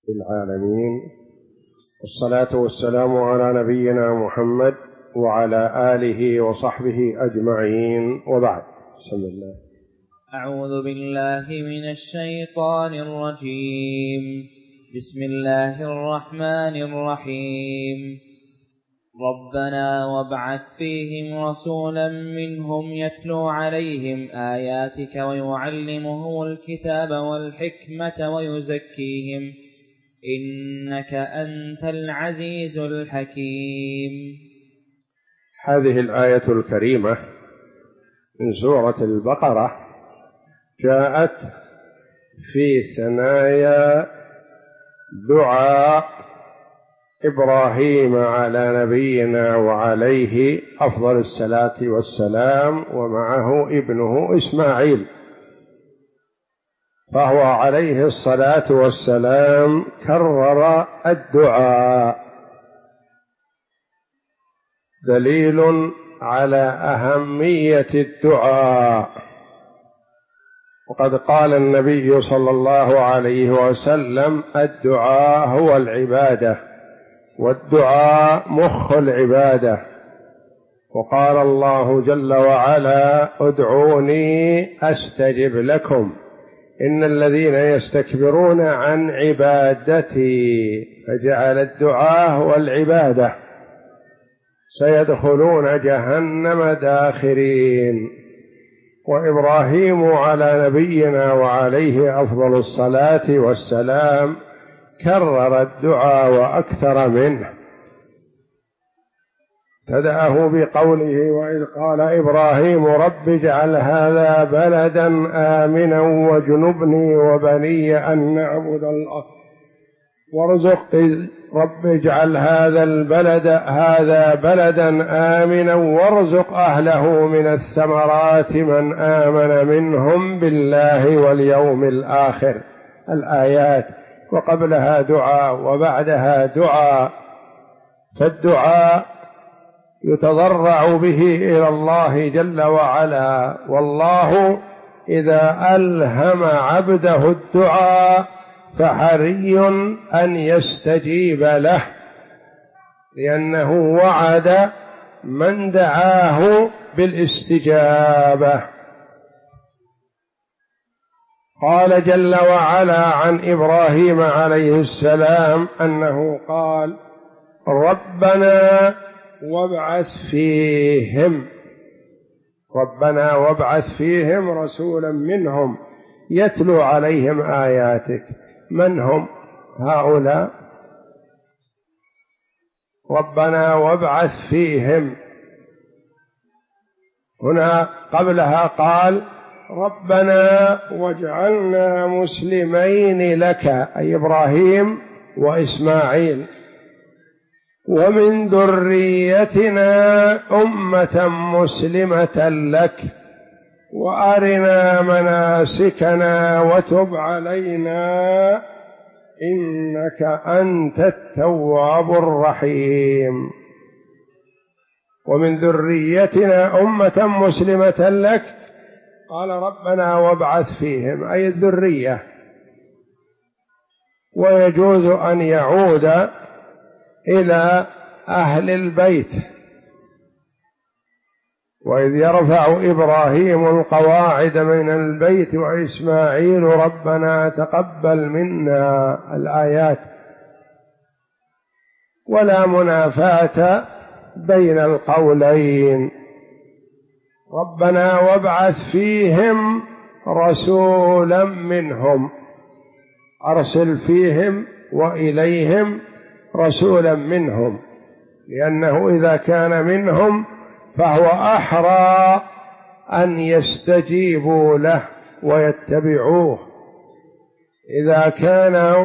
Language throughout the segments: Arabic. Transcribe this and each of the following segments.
العالمين، والصلاة والسلام على نبينا محمد وعلى آله وصحبه أجمعين، وبعد. بسم الله. أعوذ بالله من الشيطان الرجيم. بسم الله الرحمن الرحيم. ربنا وابعث فيهم رسولا منهم يتلو عليهم آياتك ويعلمهم الكتاب والحكمة ويزكيهم إنك أنت العزيز الحكيم. هذه الآية الكريمة من سورة البقرة جاءت في ثنايا دعاء إبراهيم على نبينا وعليه أفضل الصلاة والسلام، ومعه ابنه إسماعيل، فهو عليه الصلاة والسلام كرر الدعاء، دليل على أهمية الدعاء. وقد قال النبي صلى الله عليه وسلم: الدعاء هو العبادة، والدعاء مخ العبادة. وقال الله جل وعلا: ادعوني أستجب لكم إن الذين يستكبرون عن عبادتي، فجعل الدعاء هو العبادة، سيدخلون جهنم داخرين. وإبراهيم على نبينا وعليه أفضل الصلاة والسلام كرر الدعاء وأكثر منه، ابتدأه بقوله: وإذ قال إبراهيم رب اجعل هذا بلدا آمنا واجنبني وبني أن نعبد الله رب اجعل هذا بلدا آمنا وارزق أهله من الثمرات من آمن منهم بالله واليوم الآخر. الآيات، وقبلها دعاء وبعدها دعاء. فالدعاء يتضرع به إلى الله جل وعلا، والله إذا ألهم عبده الدعاء فحري أن يستجيب له، لأنه وعد من دعاه بالاستجابة. قال جل وعلا عن إبراهيم عليه السلام أنه قال: ربنا وابعث فيهم رسولا منهم يتلو عليهم آياتك. من هم هؤلاء؟ ربنا وابعث فيهم. هنا قبلها قال: ربنا واجعلنا مسلمين لك، أي إبراهيم وإسماعيل، ومن ذريتنا أمة مسلمة لك، وأرنا مناسكنا وتب علينا إنك أنت التواب الرحيم. ومن ذريتنا أمة مسلمة لك، قال ربنا وابعث فيهم، أي الذرية. ويجوز أن يعود إلى أهل البيت. وإذ يرفع إبراهيم القواعد من البيت وإسماعيل ربنا تقبل منا، الآيات. ولا منافاة بين القولين. ربنا وابعث فيهم رسولا منهم، أرسل فيهم وإليهم رسولا منهم، لأنه إذا كان منهم فهو أحرى أن يستجيبوا له ويتبعوه. إذا كانوا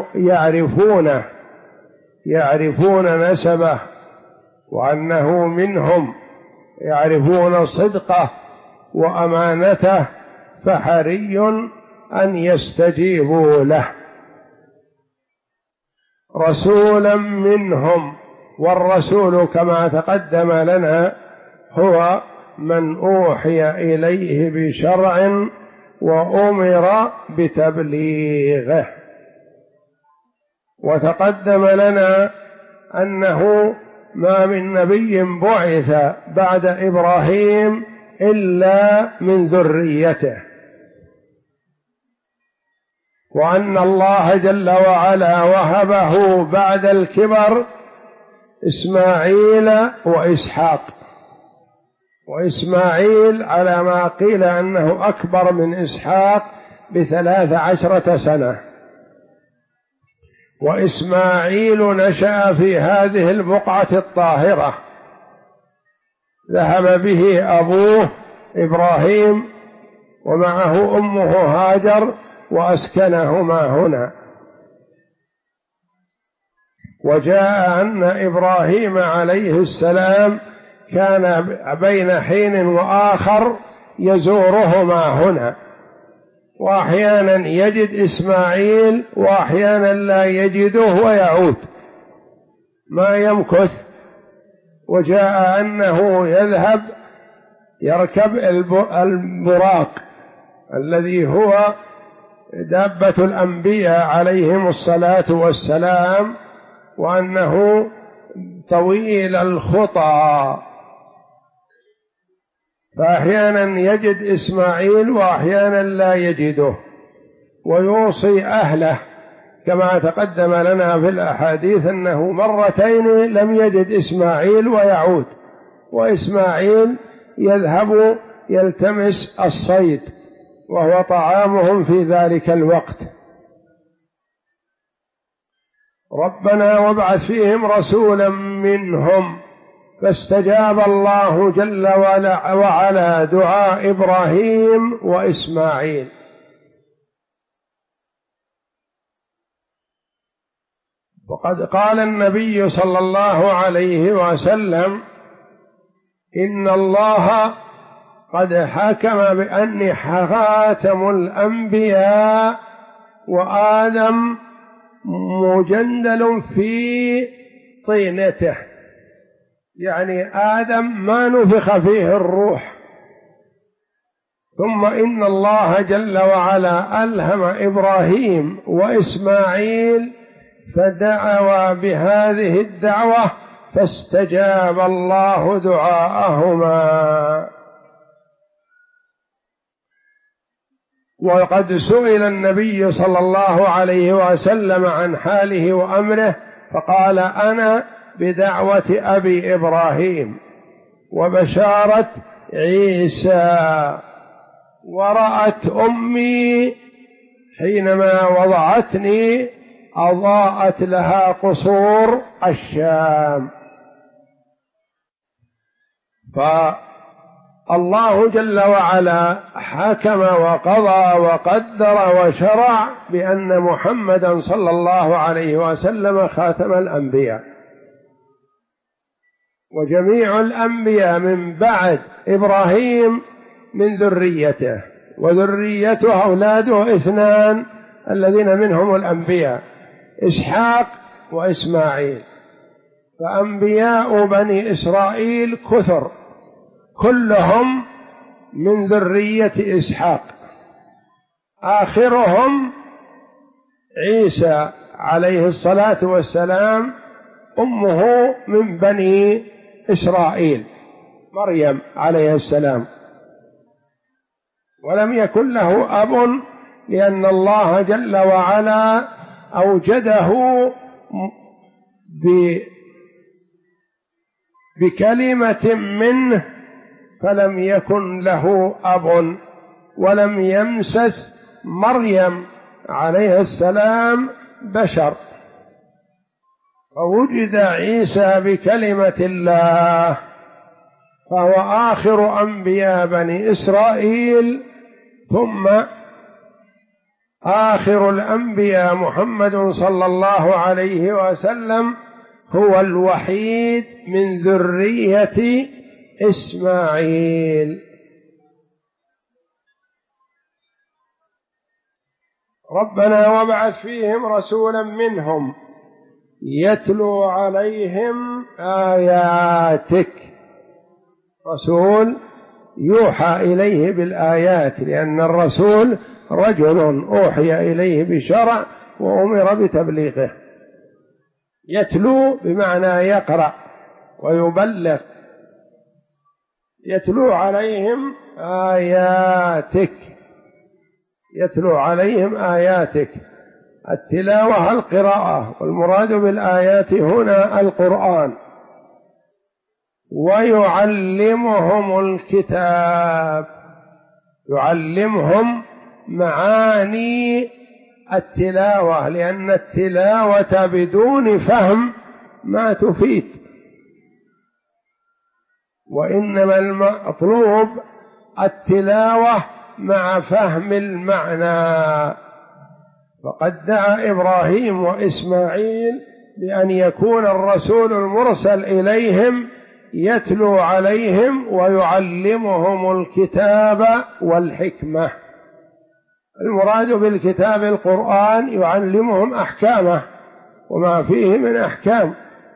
يعرفون نسبه وأنه منهم، يعرفون صدقه وأمانته، فحري أن يستجيبوا له. رسولا منهم، والرسول كما تقدم لنا هو من أوحي إليه بشرع وأمر بتبليغه. وتقدم لنا أنه ما من نبي بعث بعد إبراهيم إلا من ذريته، وأن الله جل وعلا وهبه بعد الكبر إسماعيل وإسحاق، وإسماعيل على ما قيل أنه أكبر من إسحاق ب13 سنة، وإسماعيل نشأ في هذه البقعة الطاهرة، ذهب به أبوه إبراهيم ومعه أمه هاجر وأسكنهما هنا. وجاء أن إبراهيم عليه السلام كان بين حين وآخر يزورهما هنا، وأحيانا يجد إسماعيل وأحيانا لا يجده ويعود ما يمكث. وجاء أنه يذهب يركب البراق الذي هو دابة الأنبياء عليهم الصلاة والسلام، وأنه طويل الخطى، فأحيانا يجد إسماعيل وأحيانا لا يجده، ويوصي أهله كما تقدم لنا في الأحاديث أنه مرتين لم يجد إسماعيل ويعود، وإسماعيل يذهب يلتمس الصيد وهو طعامهم في ذلك الوقت. ربنا وابعث فيهم رسولا منهم، فاستجاب الله جل وعلا دعاء إبراهيم وإسماعيل. وقد قال النبي صلى الله عليه وسلم: إن الله قد حكم بأني خاتم الأنبياء وآدم مجندل في طينته، يعني آدم ما نفخ فيه الروح. ثم إن الله جل وعلا ألهم إبراهيم وإسماعيل فدعوا بهذه الدعوة فاستجاب الله دعاءهما. وقد سئل النبي صلى الله عليه وسلم عن حاله وأمره فقال: أنا بدعوة أبي إبراهيم وبشارة عيسى، ورأت أمي حينما وضعتني أضاءت لها قصور الشام. فالله جل وعلا حكم وقضى وقدر وشرع بأن محمدا صلى الله عليه وسلم خاتم الأنبياء، وجميع الأنبياء من بعد إبراهيم من ذريته، وذريته أولاده 2 الذين منهم الأنبياء: إسحاق وإسماعيل. فأنبياء بني إسرائيل كثر كلهم من ذرية إسحاق، آخرهم عيسى عليه الصلاة والسلام، أمه من بني إسرائيل مريم عليه السلام، ولم يكن له أب لأن الله جل وعلا أوجده بكلمة منه، فلم يكن له أب، ولم يمسس مريم عليه السلام بشر، فوجد عيسى بكلمة الله، فهو آخر أنبياء بني إسرائيل. ثم آخر الأنبياء محمد صلى الله عليه وسلم هو الوحيد من ذرية إسماعيل. ربنا وابعث فيهم رسولا منهم يتلو عليهم آياتك، رسول يوحى إليه بالآيات، لأن الرسول رجل أوحي إليه بشرع وأمر بتبليغه، يتلو بمعنى يقرأ ويبلغ، يتلو عليهم آياتك، يتلو عليهم آياتك. التلاوة القراءة، والمراد بالآيات هنا القرآن. ويعلمهم الكتاب، يعلمهم معاني التلاوة، لأن التلاوة بدون فهم ما تفيد، وإنما المطلوب التلاوة مع فهم المعنى. فقد دعا إبراهيم وإسماعيل بأن يكون الرسول المرسل إليهم يتلو عليهم ويعلمهم الكتاب والحكمة. المراد بالكتاب القرآن، يعلمهم أحكامه وما فيه من أحكام.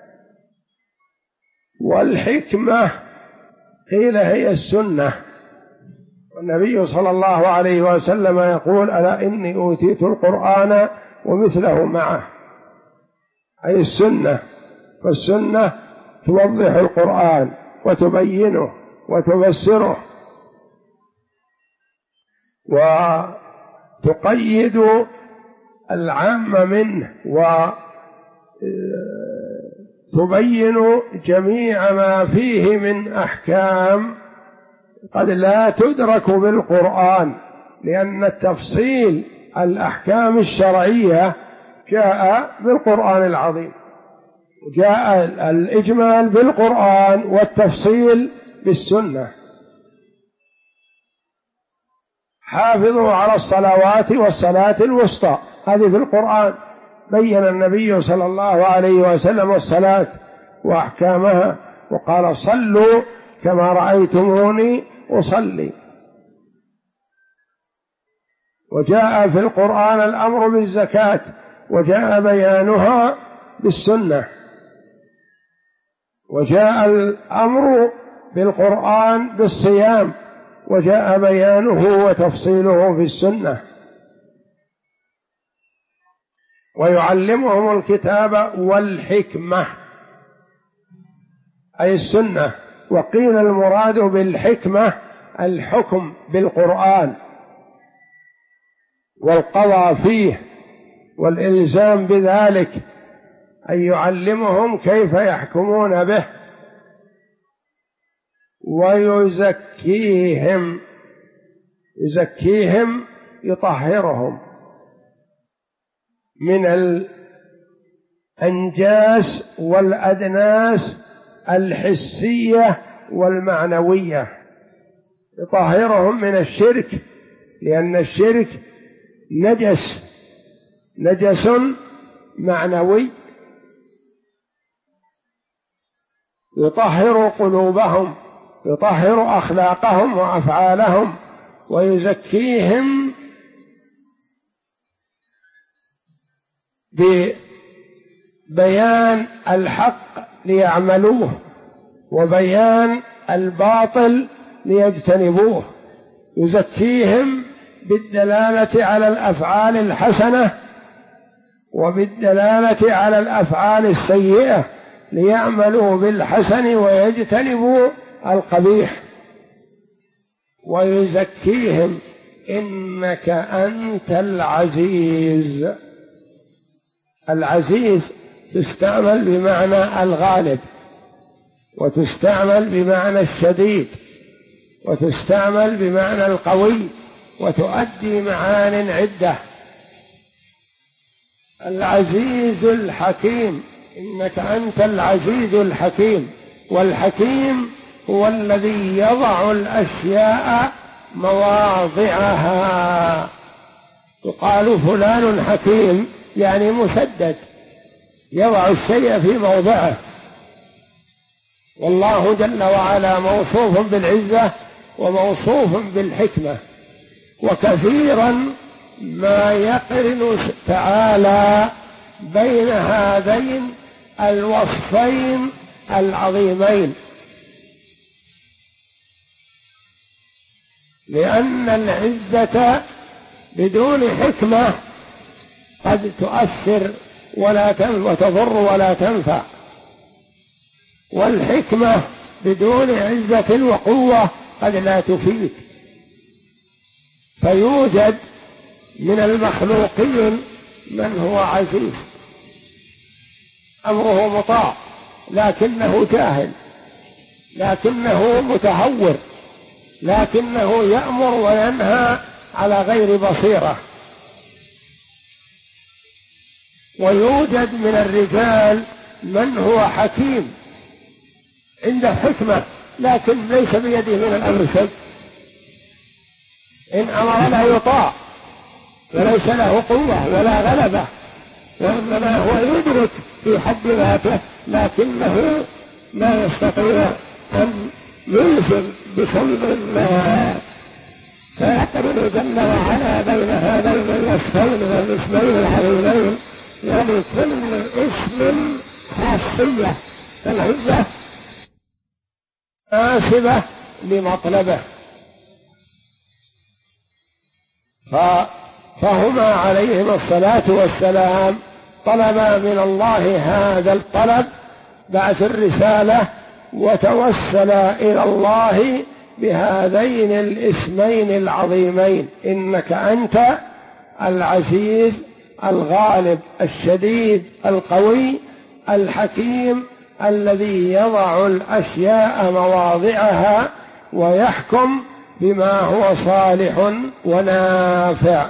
والحكمة قيل هي السنة، والنبي صلى الله عليه وسلم يقول: ألا إني أوتيت القرآن ومثله معه، أي السنة. فالسنة توضح القرآن وتبينه وتفسره وتقيد العام منه وتبين جميع ما فيه من أحكام قد لا تدرك بالقرآن، لأن التفصيل الأحكام الشرعية جاء بالقرآن العظيم، وجاء الإجمال بالقرآن والتفصيل بالسنة. حافظوا على الصلوات والصلاة الوسطى، هذه في القرآن، بين النبي صلى الله عليه وسلم الصلاة وأحكامها، وقال: صلوا كما رأيتموني أصلي. وجاء في القرآن الأمر بالزكاة، وجاء بيانها بالسنة. وجاء الأمر بالقرآن بالصيام، وجاء بيانه وتفصيله في السنة. ويعلمهم الكتاب والحكمة، أي السنة. وقيل المراد بالحكمة الحكم بالقرآن والقضاء فيه والإلزام بذلك، أي يعلمهم كيف يحكمون به. ويزكيهم، يزكيهم يطهرهم من الأنجاس والأدناس الحسية والمعنوية، يطهرهم من الشرك، لأن الشرك نجس معنوي. يطهر قلوبهم، يطهر أخلاقهم وأفعالهم. ويزكيهم ببيان الحق ليعملوه، وبيان الباطل ليجتنبوه. يزكيهم بالدلالة على الأفعال الحسنة وبالدلالة على الأفعال السيئة، ليعملوا بالحسن ويجتنبوا القبيح. ويزكيهم: إنك أنت العزيز. العزيز تستعمل بمعنى الغالب، وتستعمل بمعنى الشديد، وتستعمل بمعنى القوي، وتؤدي معان عدة. العزيز الحكيم، إنك أنت العزيز الحكيم. والحكيم هو الذي يضع الأشياء مواضعها. يقال فلان حكيم، يعني مسدد، يضع الشيء في موضعه. والله جل وعلا موصوف بالعزة وموصوف بالحكمة. وكثيرا ما يقرن تعالى بين هذين الوصفين العظيمين، لأن العزة بدون حكمة قد تؤثر وتضر ولا تنفع. والحكمة بدون عزة وقوة قد لا تفيد. فيوجد من المخلوقين من هو عزيز أمره مطاع لكنه جاهل، لكنه متهور، لكنه يأمر وينهى على غير بصيرة. ويوجد من الرجال من هو حكيم عنده حكمة لكن ليس بيده من الأمر شيء، إن أمر لا يطاع وليس له قوة ولا غلبة، وإنما هو يدرك في حد ذاته لكنه لا يستطيع أن يلزم بصلب الله. فيعتبر جل وعلا بين هذين الوصفين والاسمين العظيمين ولكل اسم خاصية، فالعزة آسبة لمطلبه. فهما عليهم الصلاة والسلام طلبا من الله هذا الطلب بعد الرسالة، وتوسلا إلى الله بهذين الاسمين العظيمين: إنك أنت العزيز الغالب الشديد القوي الحكيم الذي يضع الأشياء مواضعها ويحكم بما هو صالح ونافع.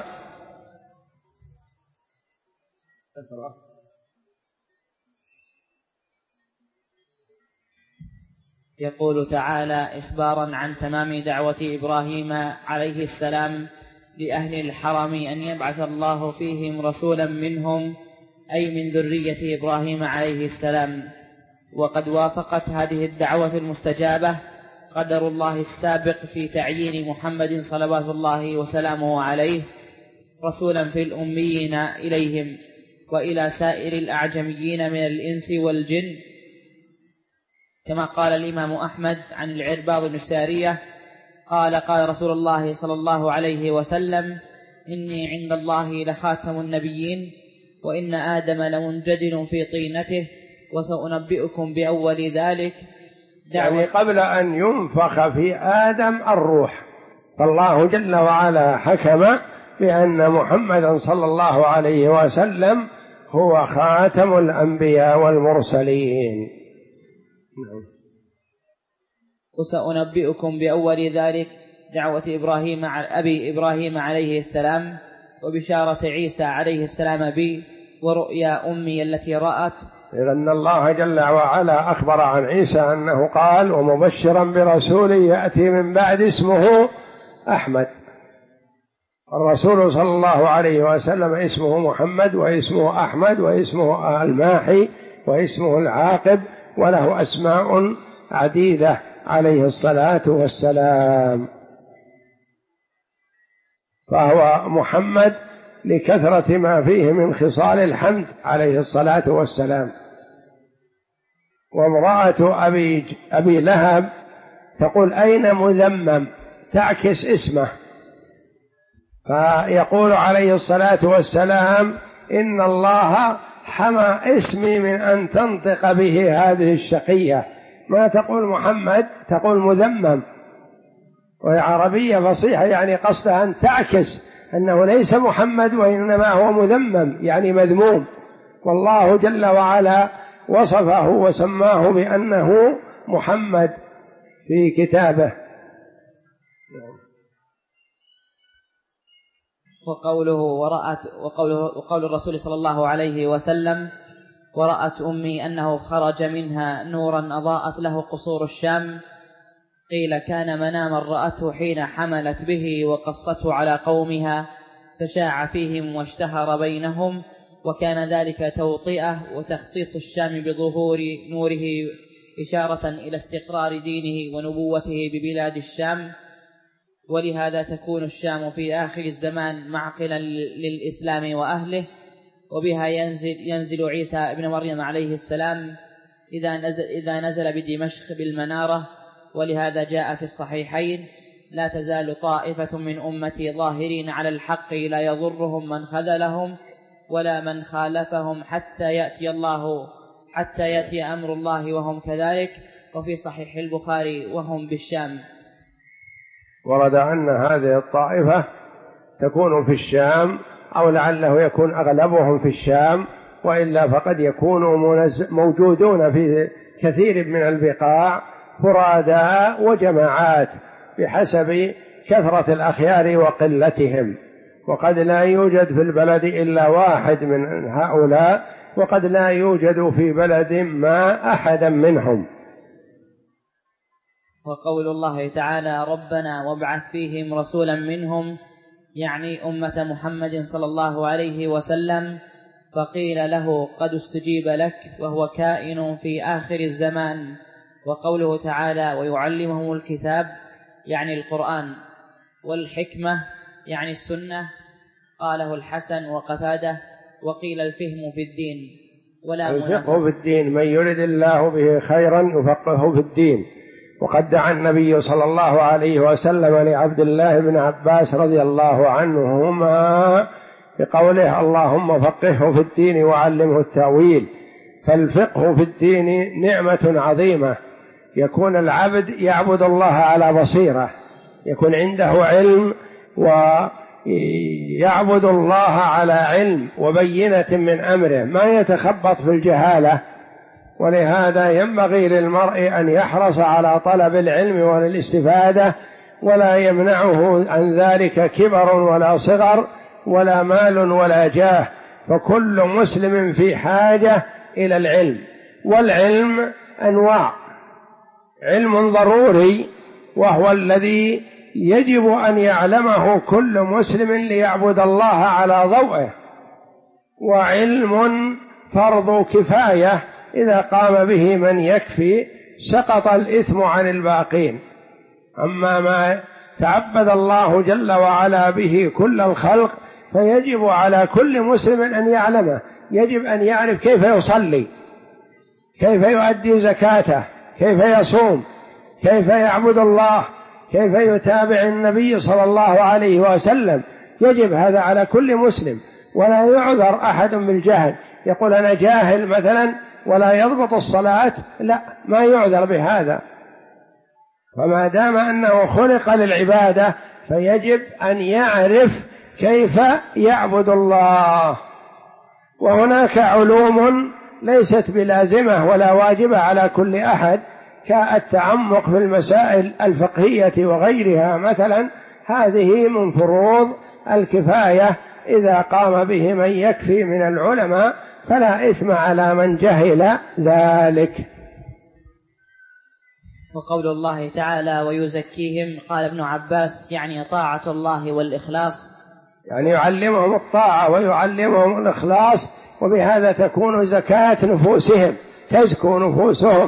يقول تعالى إخبارا عن تمام دعوة إبراهيم عليه السلام لأهل الحرم أن يبعث الله فيهم رسولا منهم، أي من ذرية إبراهيم عليه السلام. وقد وافقت هذه الدعوة المستجابة قدر الله السابق في تعيين محمد صلوات الله وسلامه عليه رسولا في الأميين إليهم وإلى سائر الأعجميين من الإنس والجن، كما قال الإمام أحمد عن العرباض بن سارية قال رسول الله صلى الله عليه وسلم: إني عند الله لخاتم النبيين، وإن آدم لمنجدل في طينته، وسأنبئكم بأول ذلك. يعني قبل أن ينفخ في آدم الروح، فالله جل وعلا حكم بأن محمدا صلى الله عليه وسلم هو خاتم الأنبياء والمرسلين. وسأنبئكم بأول ذلك دعوة أبي إبراهيم عليه السلام، وبشارة عيسى عليه السلام بي، ورؤيا أمي التي رأت. لأن الله جل وعلا أخبر عن عيسى أنه قال: ومبشرا برسول يأتي من بعد اسمه أحمد. الرسول صلى الله عليه وسلم اسمه محمد، واسمه أحمد، واسمه الماحي، واسمه العاقب، وله أسماء عديدة عليه الصلاة والسلام. فهو محمد لكثرة ما فيه من خصال الحمد عليه الصلاة والسلام. وامرأة أبي لهب تقول: أين مذمم؟ تعكس اسمه. فيقول عليه الصلاة والسلام: إن الله حمى اسمي من أن تنطق به هذه الشقية. ما تقول محمد، تقول مذمم، وهي عربية فصيحة، يعني قصدها أن تعكس أنه ليس محمد وإنما هو مذمم، يعني مذموم. والله جل وعلا وصفه وسماه بأنه محمد في كتابه. وقول الرسول صلى الله عليه وسلم: ورأت أمي أنه خرج منها نورا أضاءت له قصور الشام. قيل كان مناما رأته حين حملت به وقصته على قومها، فشاع فيهم واشتهر بينهم، وكان ذلك توطئة وتخصيص الشام بظهور نوره إشارة إلى استقرار دينه ونبوته ببلاد الشام. ولهذا تكون الشام في آخر الزمان معقلا للإسلام وأهله، وبها ينزل عيسى ابن مريم عليه السلام إذا نزل بدمشق بالمنارة. ولهذا جاء في الصحيحين: لا تزال طائفة من أمتي ظاهرين على الحق لا يضرهم من خذلهم، ولا من خالفهم حتى يأتي أمر الله وهم كذلك. وفي صحيح البخاري وهم بالشام. ورد أن هذه الطائفة تكون في الشام، أو لعله يكون أغلبهم في الشام، وإلا فقد يكونوا موجودون في كثير من البقاع فرادى وجماعات بحسب كثرة الأخيار وقلتهم، وقد لا يوجد في البلد إلا واحد من هؤلاء، وقد لا يوجد في بلد ما أحدا منهم. وقول الله تعالى ربنا وابعث فيهم رسولا منهم، يعني أمة محمد صلى الله عليه وسلم، فقيل له قد استجيب لك وهو كائن في آخر الزمان. وقوله تعالى ويعلمهم الكتاب، يعني القرآن، والحكمة، يعني السنة، قاله الحسن وقتاده. وقيل الفهم في الدين الفقه في الدين، من يرد الله به خيرا يفقهه في الدين. وقد دعا النبي صلى الله عليه وسلم لعبد الله بن عباس رضي الله عنهما بقوله اللهم فقهه في الدين وعلمه التأويل. فالفقه في الدين نعمة عظيمة، يكون العبد يعبد الله على بصيرة، يكون عنده علم ويعبد الله على علم وبينة من أمره، ما يتخبط في الجهالة. ولهذا ينبغي للمرء أن يحرص على طلب العلم والاستفادة، ولا يمنعه عن ذلك كبر ولا صغر ولا مال ولا جاه، فكل مسلم في حاجة إلى العلم. والعلم أنواع: علم ضروري وهو الذي يجب أن يعلمه كل مسلم ليعبد الله على ضوئه، وعلم فرض كفاية إذا قام به من يكفي سقط الإثم عن الباقين. أما ما تعبد الله جل وعلا به كل الخلق فيجب على كل مسلم أن يعلمه، يجب أن يعرف كيف يصلي، كيف يؤدي زكاته، كيف يصوم، كيف يعبد الله، كيف يتابع النبي صلى الله عليه وسلم. يجب هذا على كل مسلم، ولا يعذر أحد بالجهل، يقول أنا جاهل مثلا ولا يضبط الصلاة، لا، ما يعذر بهذا. فما دام أنه خلق للعبادة فيجب أن يعرف كيف يعبد الله. وهناك علوم ليست بلازمة ولا واجبة على كل أحد، كالتعمق في المسائل الفقهية وغيرها مثلا، هذه من فروض الكفاية إذا قام به من يكفي من العلماء، فلا إثم على من جهل ذلك. وقول الله تعالى ويزكيهم، قال ابن عباس يعني طاعة الله والإخلاص، يعني يعلمهم الطاعة ويعلمهم الإخلاص، وبهذا تكون زكاة نفوسهم، تزكو نفوسهم.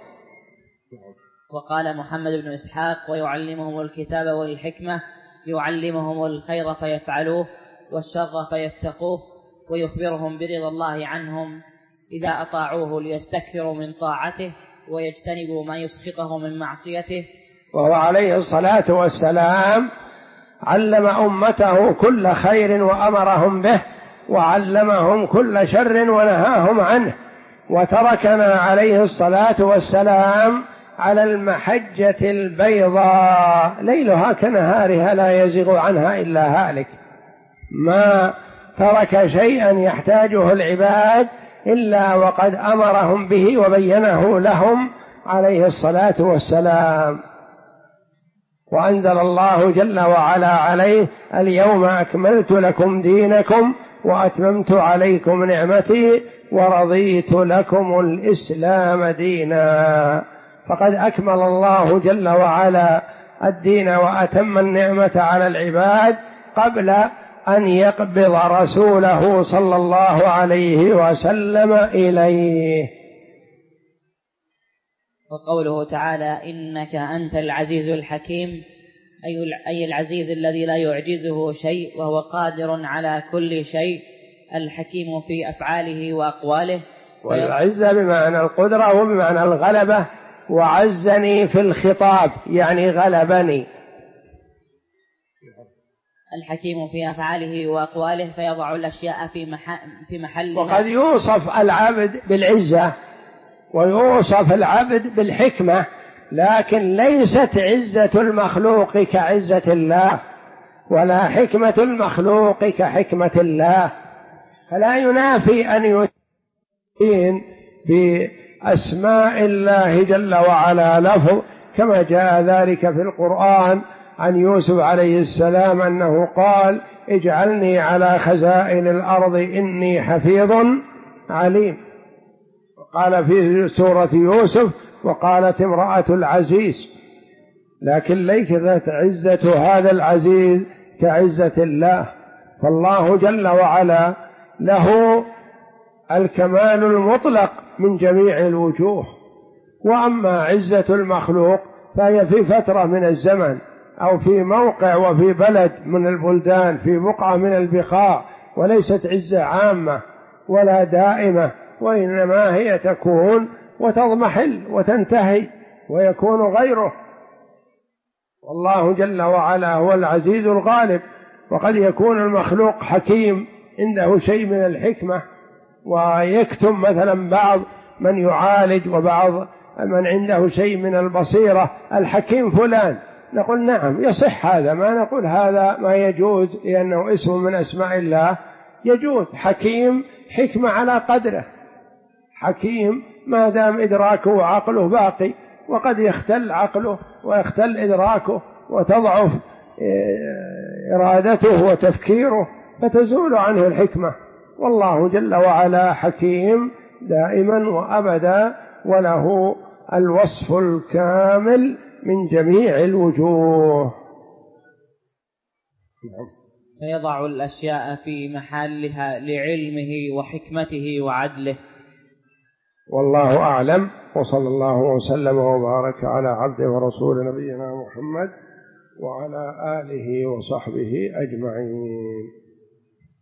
وقال محمد بن إسحاق ويعلمهم الكتاب والحكمة، يعلمهم الخير فيفعلوه والشر فيتقوه، ويخبرهم برضا الله عنهم إذا أطاعوه ليستكثروا من طاعته ويجتنبوا ما يسخطه من معصيته. وهو عليه الصلاة والسلام علم أمته كل خير وأمرهم به، وعلمهم كل شر ونهاهم عنه، وتركنا عليه الصلاة والسلام على المحجة البيضاء ليلها كنهارها لا يزيغ عنها إلا هالك. ما ترك شيئا يحتاجه العباد إلا وقد أمرهم به وبينه لهم عليه الصلاة والسلام. وأنزل الله جل وعلا عليه اليوم أكملت لكم دينكم وأتممت عليكم نعمتي ورضيت لكم الإسلام دينا. فقد أكمل الله جل وعلا الدين وأتم النعمة على العباد قبل أن يقبض رسوله صلى الله عليه وسلم إليه. وقوله تعالى إنك أنت العزيز الحكيم، أي العزيز الذي لا يعجزه شيء وهو قادر على كل شيء، الحكيم في أفعاله وأقواله. والعزة بمعنى القدرة وبمعنى الغلبة، وعزني في الخطاب يعني غلبني. الحكيم في أفعاله وأقواله فيضع الأشياء في محلها. وقد يوصف العبد بالعزة ويوصف العبد بالحكمة، لكن ليست عزة المخلوق كعزة الله، ولا حكمة المخلوق كحكمة الله، فلا ينافي أن يثبت بأسماء الله جل وعلا لفظ، كما جاء ذلك في القرآن عن يوسف عليه السلام أنه قال: اجعلني على خزائن الأرض إني حفيظ عليم. وقال في سورة يوسف: وقالت امرأة العزيز، لكن ليست عزة هذا العزيز كعزة الله، فالله جل وعلا له الكمال المطلق من جميع الوجوه. وأما عزة المخلوق فهي في فترة من الزمن أو في موقع وفي بلد من البلدان، في بقعة من البقاع، وليست عزة عامة ولا دائمة، وإنما هي تكون وتضمحل وتنتهي ويكون غيره. والله جل وعلا هو العزيز الغالب. وقد يكون المخلوق حكيم عنده شيء من الحكمة، ويكتم مثلا بعض من يعالج وبعض من عنده شيء من البصيرة، الحكيم فلان، نقول نعم يصح هذا، ما نقول هذا ما يجوز لأنه اسم من أسماء الله، يجوز حكيم، حكمة على قدره، حكيم ما دام إدراكه وعقله باقي، وقد يختل عقله ويختل إدراكه وتضعف إرادته وتفكيره فتزول عنه الحكمة. والله جل وعلا حكيم دائما وأبدا، وله الوصف الكامل من جميع الوجوه. فيضع الأشياء في محلها لعلمه وحكمته وعدله. والله أعلم، وصلى الله وسلم وبارك على عبده ورسول نبينا محمد وعلى آله وصحبه أجمعين.